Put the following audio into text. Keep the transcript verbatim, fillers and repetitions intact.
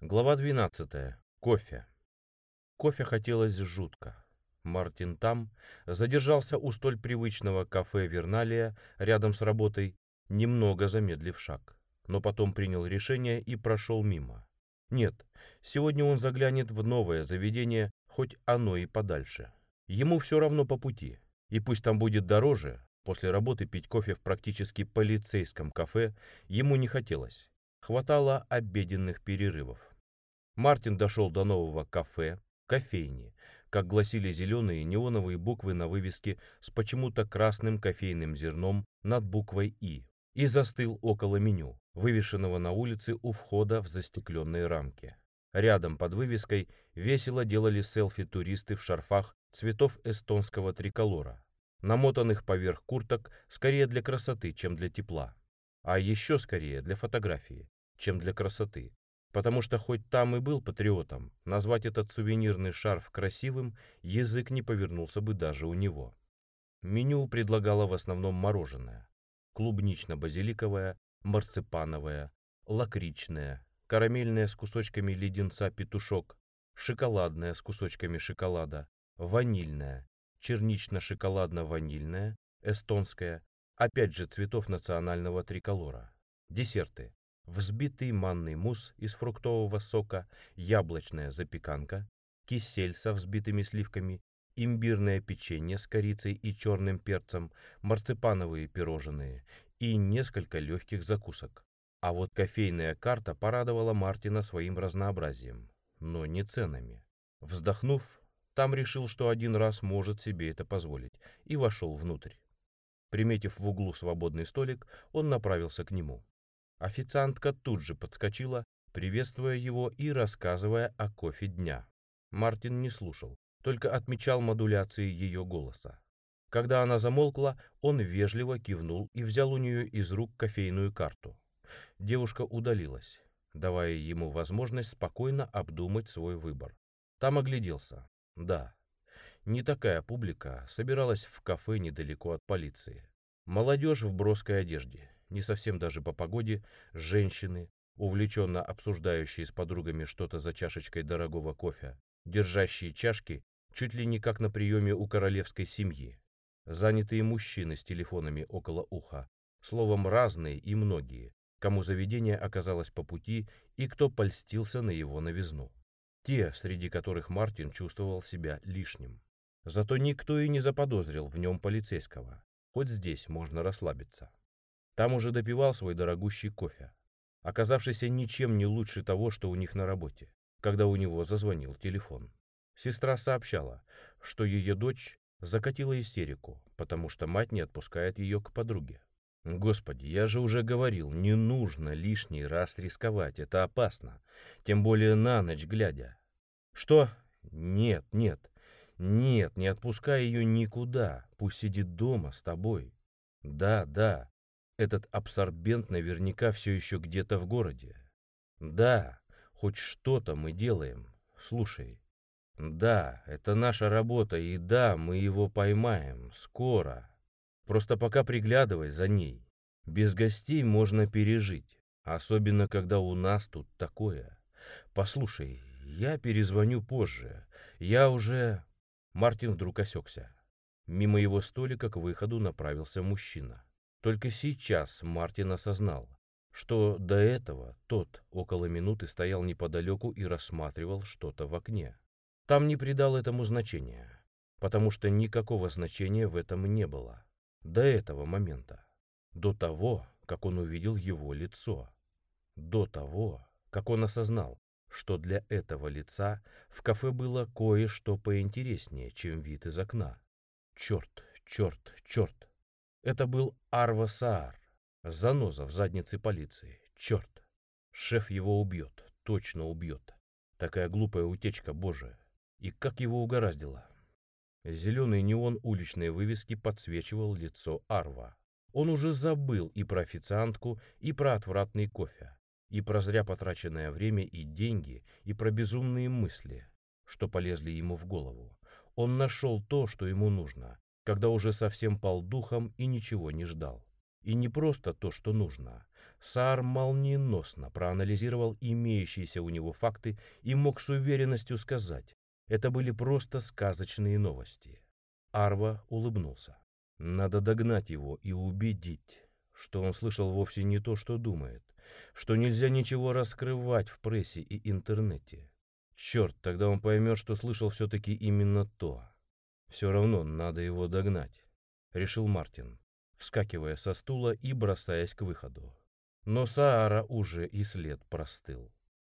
Глава двенадцатая. Кофе. Кофе хотелось жутко. Мартин там задержался у столь привычного кафе Верналия рядом с работой, немного замедлив шаг, но потом принял решение и прошел мимо. Нет, сегодня он заглянет в новое заведение, хоть оно и подальше. Ему все равно по пути, и пусть там будет дороже, после работы пить кофе в практически полицейском кафе ему не хотелось. Хватало обеденных перерывов. Мартин дошел до нового кафе, кофейни, как гласили зеленые неоновые буквы на вывеске с почему-то красным кофейным зерном над буквой «И», и застыл около меню, вывешенного на улице у входа в застекленные рамки. Рядом под вывеской весело делали селфи туристы в шарфах цветов эстонского триколора, намотанных поверх курток скорее для красоты, чем для тепла, а еще скорее для фотографии, чем для красоты. Потому что хоть там и был патриотом, назвать этот сувенирный шарф красивым язык не повернулся бы даже у него. Меню предлагало в основном мороженое: клубнично-базиликовое, марципановое, лакричное, карамельное с кусочками леденца петушок, шоколадное с кусочками шоколада, ванильное, чернично-шоколадно-ванильное, эстонское, опять же цветов национального триколора. Десерты: взбитый манный мусс из фруктового сока, яблочная запеканка, кисель со взбитыми сливками, имбирное печенье с корицей и черным перцем, марципановые пирожные и несколько легких закусок. А вот кофейная карта порадовала Мартина своим разнообразием, но не ценами. Вздохнув, там решил, что один раз может себе это позволить, и вошел внутрь. Приметив в углу свободный столик, он направился к нему. Официантка тут же подскочила, приветствуя его и рассказывая о кофе дня. Мартин не слушал, только отмечал модуляции ее голоса. Когда она замолкла, он вежливо кивнул и взял у нее из рук кофейную карту. Девушка удалилась, давая ему возможность спокойно обдумать свой выбор. Там огляделся. Да, не такая публика собиралась в кафе недалеко от полиции. Молодежь в броской одежде, не совсем даже по погоде, женщины, увлеченно обсуждающие с подругами что-то за чашечкой дорогого кофе, держащие чашки чуть ли не как на приеме у королевской семьи, занятые мужчины с телефонами около уха, словом, разные и многие, кому заведение оказалось по пути и кто польстился на его новизну. Те, среди которых Мартин чувствовал себя лишним. Зато никто и не заподозрил в нем полицейского, хоть здесь можно расслабиться. Там уже допивал свой дорогущий кофе, оказавшийся ничем не лучше того, что у них на работе, когда у него зазвонил телефон. Сестра сообщала, что ее дочь закатила истерику, потому что мать не отпускает ее к подруге. Господи, я же уже говорил, не нужно лишний раз рисковать, это опасно, тем более на ночь глядя. Что? Нет, нет, нет, не отпускай ее никуда, пусть сидит дома с тобой. Да, да, этот абсорбент наверняка все еще где-то в городе. Да, хоть что-то мы делаем. Слушай, да, это наша работа, и да, мы его поймаем. Скоро. Просто пока приглядывай за ней. Без гостей можно пережить. Особенно, когда у нас тут такое. Послушай, я перезвоню позже. Я уже... Мартин вдруг осекся. Мимо его столика к выходу направился мужчина. Только сейчас Мартин осознал, что до этого тот около минуты стоял неподалеку и рассматривал что-то в окне. Там не придал этому значения, потому что никакого значения в этом не было. До этого момента. До того, как он увидел его лицо. До того, как он осознал, что для этого лица в кафе было кое-что поинтереснее, чем вид из окна. Черт, черт, черт. Это был Арва Саар, заноза в заднице полиции. Черт. Шеф его убьет, точно убьет. Такая глупая утечка, боже. И как его угораздило. Зеленый неон уличной вывески подсвечивал лицо Арва. Он уже забыл и про официантку, и про отвратный кофе, и про зря потраченное время и деньги, и про безумные мысли, что полезли ему в голову. Он нашел то, что ему нужно, когда уже совсем пал духом и ничего не ждал. И не просто то, что нужно, Саар молниеносно проанализировал имеющиеся у него факты и мог с уверенностью сказать, это были просто сказочные новости. Арва улыбнулся. Надо догнать его и убедить, что он слышал вовсе не то, что думает, что нельзя ничего раскрывать в прессе и интернете. Черт, тогда он поймет, что слышал все-таки именно то. Все равно надо его догнать, решил Мартин, вскакивая со стула и бросаясь к выходу. Но Саара уже и след простыл.